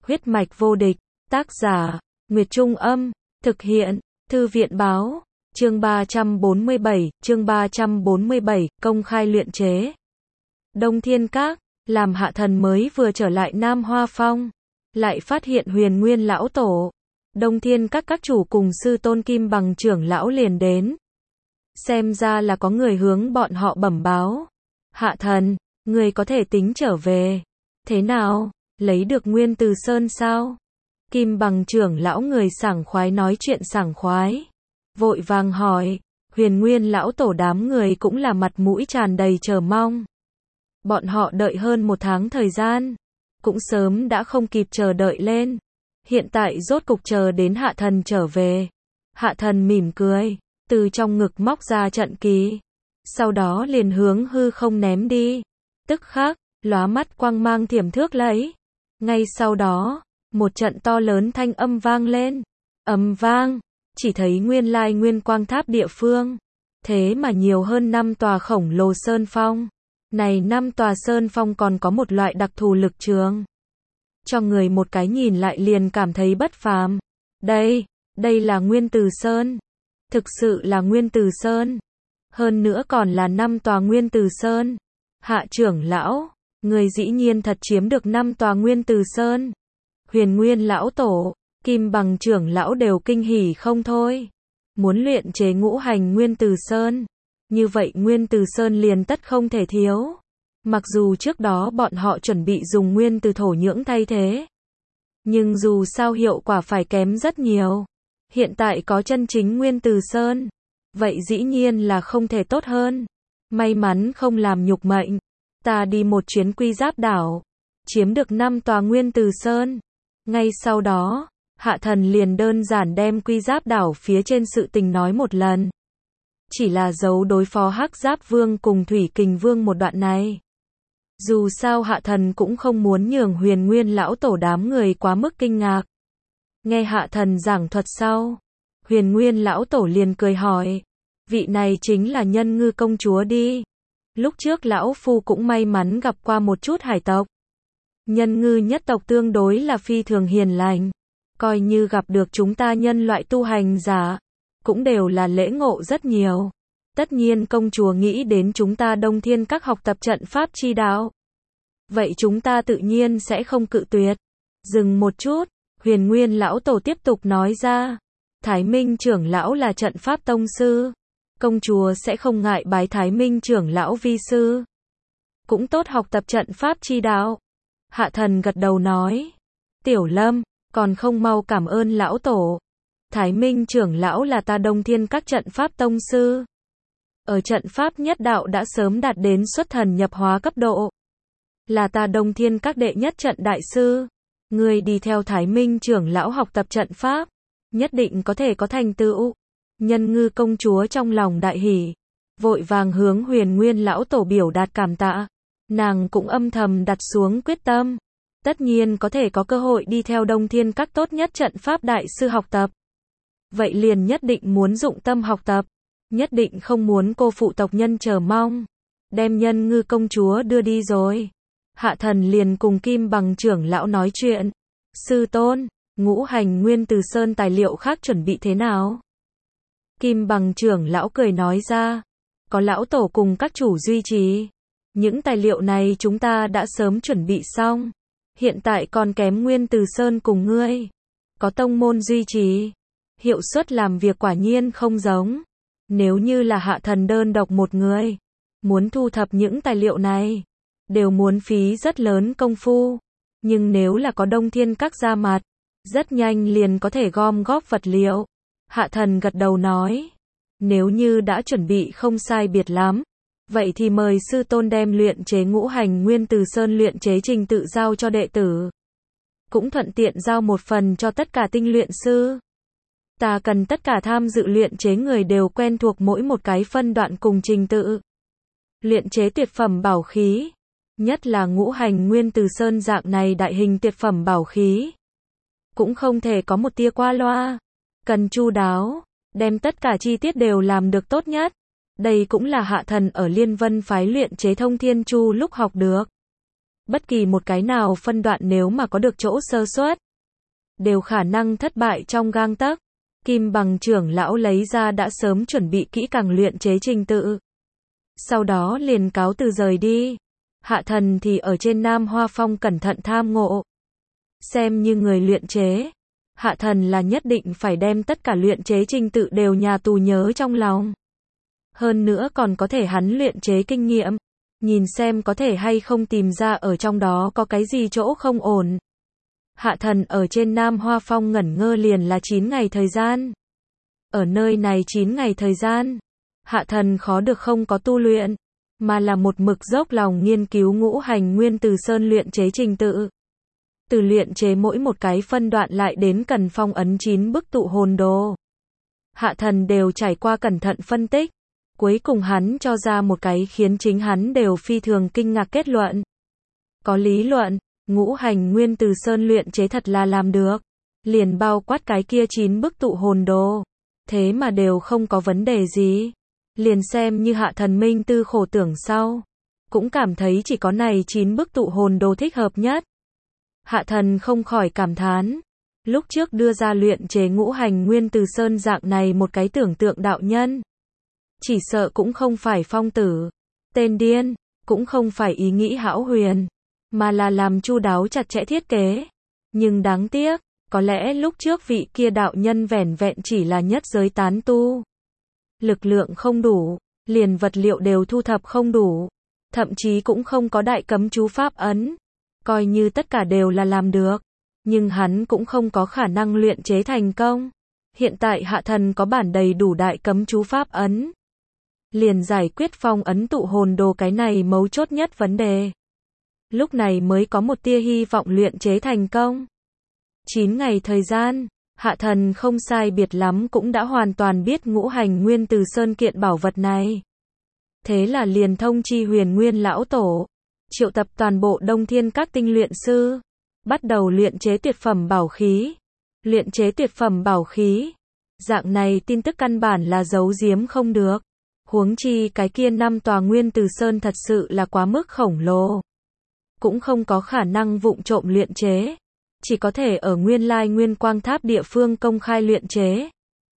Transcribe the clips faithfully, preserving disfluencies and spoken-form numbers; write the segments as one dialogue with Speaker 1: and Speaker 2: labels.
Speaker 1: Huyết mạch vô địch, tác giả, Nguyệt Trung Âm, thực hiện, Thư viện Báo, chương ba trăm bốn mươi bảy, chương ba trăm bốn mươi bảy, công khai luyện chế. Đông Thiên Các, làm Hạ Thần mới vừa trở lại Nam Hoa Phong, lại phát hiện Huyền Nguyên lão tổ. Đông Thiên Các các chủ cùng sư tôn Kim Bằng trưởng lão liền đến. Xem ra là có người hướng bọn họ bẩm báo. Hạ Thần, người có thể tính trở về. Thế nào, lấy được Nguyên Từ Sơn sao? Kim Bằng trưởng lão người sảng khoái nói chuyện sảng khoái. Vội vàng hỏi, Huyền Nguyên lão tổ đám người cũng là mặt mũi tràn đầy chờ mong. Bọn họ đợi hơn một tháng thời gian, cũng sớm đã không kịp chờ đợi lên. Hiện tại rốt cục chờ đến Hạ Thần trở về. Hạ Thần mỉm cười, từ trong ngực móc ra trận kỳ, sau đó liền hướng hư không ném đi. Tức khắc, lóa mắt quang mang thiểm thước lấy. Ngay sau đó, một trận to lớn thanh âm vang lên. Ầm vang, chỉ thấy nguyên lai nguyên quang tháp địa phương. Thế mà nhiều hơn năm tòa khổng lồ sơn phong. Này năm tòa sơn phong còn có một loại đặc thù lực trường. Cho người một cái nhìn lại liền cảm thấy bất phàm. Đây, đây là Nguyên Từ Sơn. Thực sự là Nguyên Từ Sơn. Hơn nữa còn là năm tòa Nguyên Từ Sơn. Hạ trưởng lão, người dĩ nhiên thật chiếm được năm tòa Nguyên Từ Sơn. Huyền Nguyên lão tổ, Kim Bằng trưởng lão đều kinh hỉ không thôi. Muốn luyện chế ngũ hành Nguyên Từ Sơn. Như vậy Nguyên Từ Sơn liền tất không thể thiếu. Mặc dù trước đó bọn họ chuẩn bị dùng nguyên từ thổ nhưỡng thay thế. Nhưng dù sao hiệu quả phải kém rất nhiều. Hiện tại có chân chính Nguyên Từ Sơn. Vậy dĩ nhiên là không thể tốt hơn. May mắn không làm nhục mệnh. Ta đi một chuyến Quy Giáp đảo. Chiếm được năm tòa Nguyên Từ Sơn. Ngay sau đó, Hạ Thần liền đơn giản đem Quy Giáp đảo phía trên sự tình nói một lần. Chỉ là giấu đối phó Hắc Giáp Vương cùng Thủy Kình Vương một đoạn này. Dù sao Hạ Thần cũng không muốn nhường Huyền Nguyên lão tổ đám người quá mức kinh ngạc. Nghe Hạ Thần giảng thuật sau, Huyền Nguyên lão tổ liền cười hỏi, vị này chính là Nhân Ngư công chúa đi. Lúc trước lão phu cũng may mắn gặp qua một chút hải tộc. Nhân Ngư nhất tộc tương đối là phi thường hiền lành, coi như gặp được chúng ta nhân loại tu hành giả, cũng đều là lễ ngộ rất nhiều. Tất nhiên công chúa nghĩ đến chúng ta Đông Thiên Các học tập trận pháp chi đạo. Vậy chúng ta tự nhiên sẽ không cự tuyệt. Dừng một chút, Huyền Nguyên lão tổ tiếp tục nói ra. Thái Minh trưởng lão là trận pháp tông sư. Công chúa sẽ không ngại bái Thái Minh trưởng lão vi sư. Cũng tốt học tập trận pháp chi đạo. Hạ Thần gật đầu nói. Tiểu Lâm, còn không mau cảm ơn lão tổ. Thái Minh trưởng lão là ta Đông Thiên Các trận pháp tông sư. Ở trận pháp nhất đạo đã sớm đạt đến xuất thần nhập hóa cấp độ. Là ta Đông Thiên Các đệ nhất trận đại sư. Người đi theo Thái Minh trưởng lão học tập trận pháp, nhất định có thể có thành tựu. Nhân Ngư công chúa trong lòng đại hỉ, vội vàng hướng Huyền Nguyên lão tổ biểu đạt cảm tạ. Nàng cũng âm thầm đặt xuống quyết tâm. Tất nhiên có thể có cơ hội đi theo Đông Thiên Các tốt nhất trận pháp đại sư học tập. Vậy liền nhất định muốn dụng tâm học tập. Nhất định không muốn cô phụ tộc nhân chờ mong. Đem Nhân Ngư công chúa đưa đi rồi. Hạ Thần liền cùng Kim Bằng trưởng lão nói chuyện. Sư tôn, ngũ hành Nguyên Từ Sơn tài liệu khác chuẩn bị thế nào? Kim Bằng trưởng lão cười nói ra. Có lão tổ cùng các chủ duy trì. Những tài liệu này chúng ta đã sớm chuẩn bị xong. Hiện tại còn kém Nguyên Từ Sơn cùng ngươi. Có tông môn duy trì. Hiệu suất làm việc quả nhiên không giống. Nếu như là Hạ Thần đơn độc một người, muốn thu thập những tài liệu này, đều muốn phí rất lớn công phu. Nhưng nếu là có Đông Thiên Các ra mặt, rất nhanh liền có thể gom góp vật liệu. Hạ Thần gật đầu nói, nếu như đã chuẩn bị không sai biệt lắm, vậy thì mời sư tôn đem luyện chế ngũ hành Nguyên Từ Sơn luyện chế trình tự giao cho đệ tử. Cũng thuận tiện giao một phần cho tất cả tinh luyện sư. Ta cần tất cả tham dự luyện chế người đều quen thuộc mỗi một cái phân đoạn cùng trình tự. Luyện chế tuyệt phẩm bảo khí, nhất là ngũ hành Nguyên Từ Sơn dạng này đại hình tuyệt phẩm bảo khí. Cũng không thể có một tia qua loa. Cần chu đáo, đem tất cả chi tiết đều làm được tốt nhất. Đây cũng là Hạ Thần ở Liên Vân phái luyện chế Thông Thiên Chu lúc học được. Bất kỳ một cái nào phân đoạn nếu mà có được chỗ sơ suất, đều khả năng thất bại trong gang tấc. Kim Bằng trưởng lão lấy ra đã sớm chuẩn bị kỹ càng luyện chế trình tự. Sau đó liền cáo từ rời đi. Hạ Thần thì ở trên Nam Hoa Phong cẩn thận tham ngộ. Xem như người luyện chế, Hạ Thần là nhất định phải đem tất cả luyện chế trình tự đều nhà tù nhớ trong lòng. Hơn nữa còn có thể hắn luyện chế kinh nghiệm, nhìn xem có thể hay không tìm ra ở trong đó có cái gì chỗ không ổn. Hạ Thần ở trên Nam Hoa Phong ngẩn ngơ liền là chín ngày thời gian. Ở nơi này chín ngày thời gian, Hạ Thần khó được không có tu luyện, mà là một mực dốc lòng nghiên cứu ngũ hành nguyên từ sơn luyện chế trình tự. Từ luyện chế mỗi một cái phân đoạn lại đến cần phong ấn chín bức tụ hồn đồ. Hạ Thần đều trải qua cẩn thận phân tích. Cuối cùng hắn cho ra một cái khiến chính hắn đều phi thường kinh ngạc kết luận. Có lý luận, ngũ hành nguyên từ sơn luyện chế thật là làm được. Liền bao quát cái kia chín bức tụ hồn đồ. Thế mà đều không có vấn đề gì. Liền xem như Hạ Thần minh tư khổ tưởng sau. Cũng cảm thấy chỉ có này chín bức tụ hồn đồ thích hợp nhất. Hạ Thần không khỏi cảm thán. Lúc trước đưa ra luyện chế ngũ hành nguyên từ sơn dạng này một cái tưởng tượng đạo nhân. Chỉ sợ cũng không phải phong tử, tên điên, cũng không phải ý nghĩ hão huyền, mà là làm chu đáo chặt chẽ thiết kế. Nhưng đáng tiếc, có lẽ lúc trước vị kia đạo nhân vẻn vẹn chỉ là nhất giới tán tu. Lực lượng không đủ, liền vật liệu đều thu thập không đủ, thậm chí cũng không có đại cấm chú pháp ấn. Coi như tất cả đều là làm được, nhưng hắn cũng không có khả năng luyện chế thành công. Hiện tại Hạ Thần có bản đầy đủ đại cấm chú pháp ấn. Liền giải quyết phong ấn tụ hồn đồ cái này mấu chốt nhất vấn đề. Lúc này mới có một tia hy vọng luyện chế thành công. chín ngày thời gian, Hạ Thần không sai biệt lắm cũng đã hoàn toàn biết ngũ hành nguyên từ sơn kiện bảo vật này. Thế là liền thông chi Huyền Nguyên lão tổ, triệu tập toàn bộ Đông Thiên các tinh luyện sư, bắt đầu luyện chế tuyệt phẩm bảo khí. Luyện chế tuyệt phẩm bảo khí, dạng này tin tức căn bản là giấu giếm không được. Huống chi cái kia năm tòa nguyên từ sơn thật sự là quá mức khổng lồ. Cũng không có khả năng vụng trộm luyện chế. Chỉ có thể ở nguyên lai nguyên quang tháp địa phương công khai luyện chế.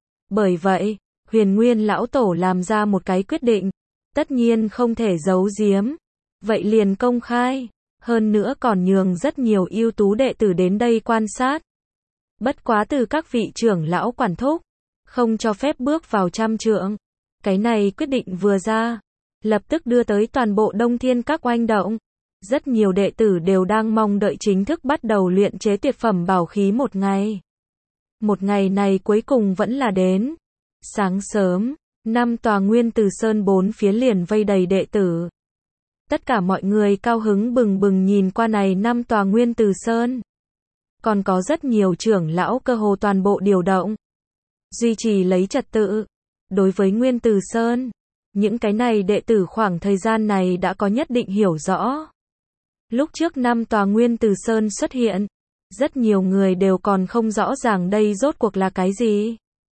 Speaker 1: Bởi vậy, Huyền Nguyên lão tổ làm ra một cái quyết định. Tất nhiên không thể giấu giếm. Vậy liền công khai. Hơn nữa còn nhường rất nhiều ưu tú đệ tử đến đây quan sát. Bất quá từ các vị trưởng lão quản thúc, không cho phép bước vào trăm trượng. Cái này quyết định vừa ra, lập tức đưa tới toàn bộ Đông Thiên các oanh động. Rất nhiều đệ tử đều đang mong đợi chính thức bắt đầu luyện chế tuyệt phẩm bảo khí một ngày. Một ngày này cuối cùng vẫn là đến. Sáng sớm, năm tòa nguyên từ sơn bốn phía liền vây đầy đệ tử. Tất cả mọi người cao hứng bừng bừng nhìn qua này năm tòa nguyên từ sơn. Còn có rất nhiều trưởng lão cơ hồ toàn bộ điều động. Duy trì lấy trật tự. Đối với Nguyên Từ Sơn, những cái này đệ tử khoảng thời gian này đã có nhất định hiểu rõ. Lúc trước năm tòa Nguyên Từ Sơn xuất hiện, rất nhiều người đều còn không rõ ràng đây rốt cuộc là cái gì.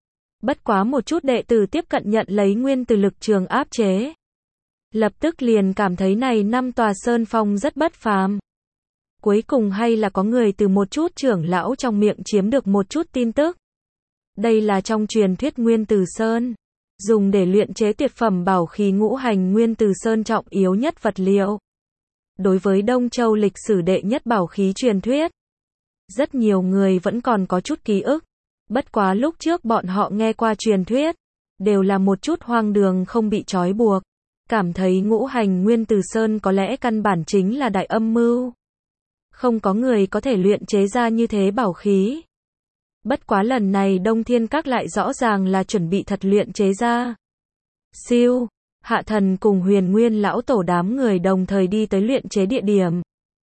Speaker 1: Bất quá một chút đệ tử tiếp cận nhận lấy Nguyên Từ lực trường áp chế. Lập tức liền cảm thấy này năm tòa Sơn Phong rất bất phàm. Cuối cùng hay là có người từ một chút trưởng lão trong miệng chiếm được một chút tin tức. Đây là trong truyền thuyết Nguyên Từ Sơn. Dùng để luyện chế tuyệt phẩm bảo khí ngũ hành nguyên từ sơn trọng yếu nhất vật liệu. Đối với Đông Châu lịch sử đệ nhất bảo khí truyền thuyết, rất nhiều người vẫn còn có chút ký ức. Bất quá lúc trước bọn họ nghe qua truyền thuyết, đều là một chút hoang đường không bị trói buộc. Cảm thấy ngũ hành nguyên từ sơn có lẽ căn bản chính là đại âm mưu. Không có người có thể luyện chế ra như thế bảo khí. Bất quá lần này Đông Thiên các lại rõ ràng là chuẩn bị thật luyện chế ra. Siêu, Hạ Thần cùng Huyền Nguyên lão tổ đám người đồng thời đi tới luyện chế địa điểm.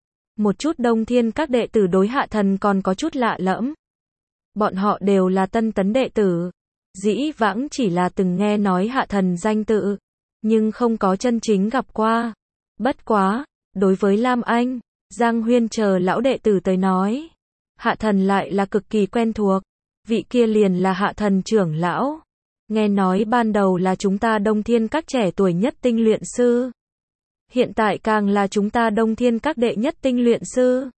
Speaker 1: Một chút Đông Thiên các đệ tử đối Hạ Thần còn có chút lạ lẫm. Bọn họ đều là tân tấn đệ tử. Dĩ vãng chỉ là từng nghe nói Hạ Thần danh tự, nhưng không có chân chính gặp qua. Bất quá, đối với Lam Anh, Giang Huyên chờ lão đệ tử tới nói, Hạ Thần lại là cực kỳ quen thuộc. Vị kia liền là Hạ Thần trưởng lão. Nghe nói ban đầu là chúng ta Đông Thiên các trẻ tuổi nhất tinh luyện sư. hiện tại càng là chúng ta Đông Thiên các đệ nhất tinh luyện sư.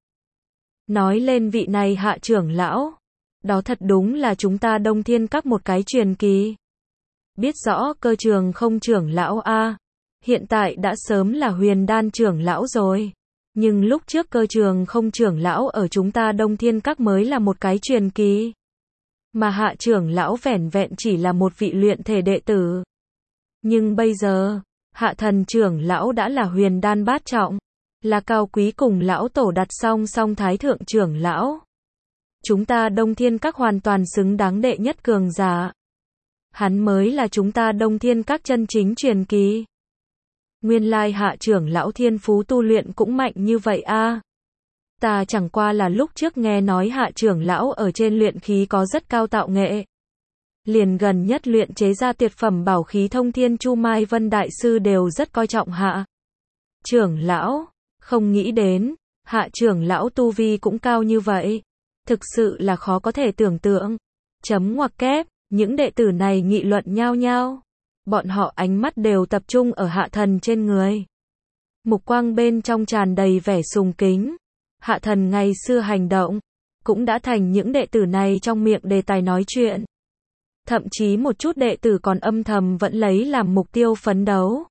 Speaker 1: Nói lên vị này Hạ trưởng lão, đó thật đúng là chúng ta Đông Thiên các một cái truyền kỳ. Biết rõ Cơ Trường Không trưởng lão a, hiện tại đã sớm là Huyền Đan trưởng lão rồi. Nhưng lúc trước Cơ Trường Không trưởng lão ở chúng ta Đông Thiên các mới là một cái truyền kỳ. Mà Hạ trưởng lão vẻn vẹn chỉ là một vị luyện thể đệ tử. Nhưng bây giờ, Hạ thần trưởng lão đã là Huyền Đan bát trọng, là cao quý cùng lão tổ đặt song song thái thượng trưởng lão. Chúng ta Đông Thiên các hoàn toàn xứng đáng đệ nhất cường giả. Hắn mới là chúng ta Đông Thiên các chân chính truyền kỳ. Nguyên lai Hạ trưởng lão thiên phú tu luyện cũng mạnh như vậy a. Ta chẳng qua là lúc trước nghe nói Hạ trưởng lão ở trên luyện khí có rất cao tạo nghệ. Liền gần nhất luyện chế ra tuyệt phẩm bảo khí Thông Thiên Chu Mai Vân đại sư đều rất coi trọng Hạ trưởng lão, không nghĩ đến, Hạ trưởng lão tu vi cũng cao như vậy. Thực sự là khó có thể tưởng tượng. Chấm ngoặc kép, những đệ tử này nghị luận nhao nhao. Bọn họ ánh mắt đều tập trung ở Hạ thần trên người. Mục quang bên trong tràn đầy vẻ sùng kính. Hạ thần ngày xưa hành động, cũng đã thành những đệ tử này trong miệng đề tài nói chuyện. Thậm chí một chút đệ tử còn âm thầm vẫn lấy làm mục tiêu phấn đấu.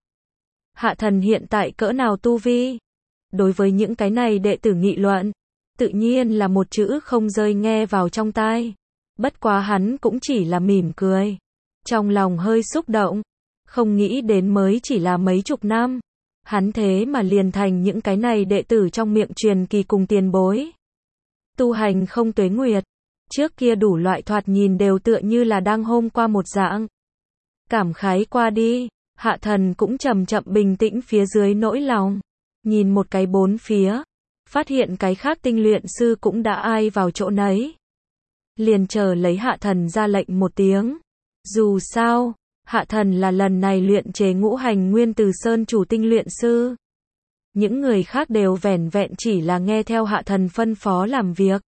Speaker 1: Hạ thần hiện tại cỡ nào tu vi? Đối với những cái này đệ tử nghị luận, tự nhiên là một chữ không rơi nghe vào trong tai. Bất quá hắn cũng chỉ là mỉm cười. Trong lòng hơi xúc động. Không nghĩ đến mới chỉ là mấy chục năm. Hắn thế mà liền thành những cái này đệ tử trong miệng truyền kỳ cùng tiền bối. Tu hành không tuế nguyệt. Trước kia đủ loại thoạt nhìn đều tựa như là đang hôm qua một dạng. Cảm khái qua đi, Hạ thần cũng chậm chậm bình tĩnh phía dưới nỗi lòng. Nhìn một cái bốn phía. Phát hiện cái khác tinh luyện sư cũng đã ai vào chỗ nấy. Liền chờ lấy Hạ thần ra lệnh một tiếng. Dù sao, Hạ thần là lần này luyện chế ngũ hành nguyên từ sơn chủ tinh luyện sư. Những người khác đều vẻn vẹn chỉ là nghe theo Hạ thần phân phó làm việc.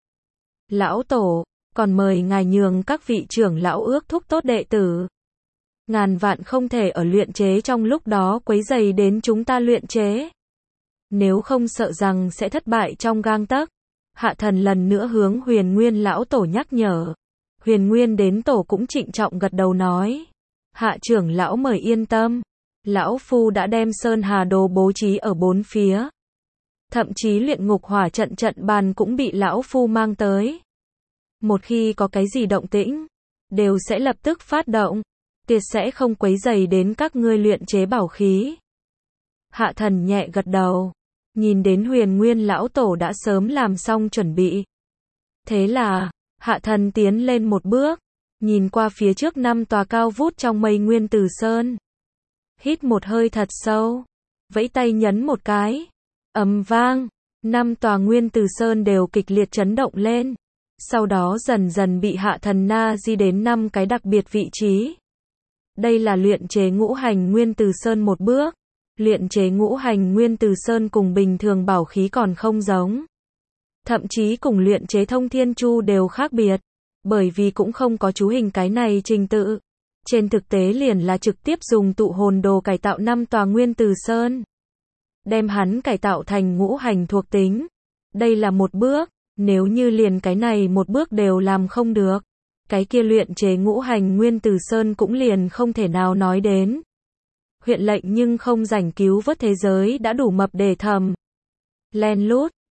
Speaker 1: Lão tổ, còn mời ngài nhường các vị trưởng lão ước thúc tốt đệ tử. Ngàn vạn không thể ở luyện chế trong lúc đó quấy rầy đến chúng ta luyện chế. Nếu không sợ rằng sẽ thất bại trong gang tấc. Hạ thần lần nữa hướng Huyền Nguyên lão tổ nhắc nhở. Huyền Nguyên đến tổ cũng trịnh trọng gật đầu nói. Hạ trưởng lão mời yên tâm. Lão phu đã đem sơn hà đồ bố trí ở bốn phía. Thậm chí luyện ngục hỏa trận trận bàn cũng bị lão phu mang tới. Một khi có cái gì động tĩnh, đều sẽ lập tức phát động. Tuyệt sẽ không quấy rầy đến các ngươi luyện chế bảo khí. Hạ thần nhẹ gật đầu. Nhìn đến Huyền Nguyên lão tổ đã sớm làm xong chuẩn bị. Thế là, Hạ thần tiến lên một bước. Nhìn qua phía trước năm tòa cao vút trong mây nguyên từ sơn. Hít một hơi thật sâu. Vẫy tay nhấn một cái. Ầm vang. Năm tòa nguyên từ sơn đều kịch liệt chấn động lên. Sau đó dần dần bị Hạ thần na di đến năm cái đặc biệt vị trí. Đây là luyện chế ngũ hành nguyên từ sơn một bước. Luyện chế ngũ hành nguyên từ sơn cùng bình thường bảo khí còn không giống. Thậm chí cùng luyện chế thông thiên chu đều khác biệt. Bởi vì cũng không có chú hình cái này trình tự. Trên thực tế liền là trực tiếp dùng tụ hồn đồ cải tạo năm tòa nguyên từ sơn. Đem hắn cải tạo thành ngũ hành thuộc tính. Đây là một bước. Nếu như liền cái này một bước đều làm không được. Cái kia luyện chế ngũ hành nguyên từ sơn cũng liền không thể nào nói đến. Huyện lệnh nhưng không rảnh cứu vớt thế giới đã đủ mập để thầm. Len lút,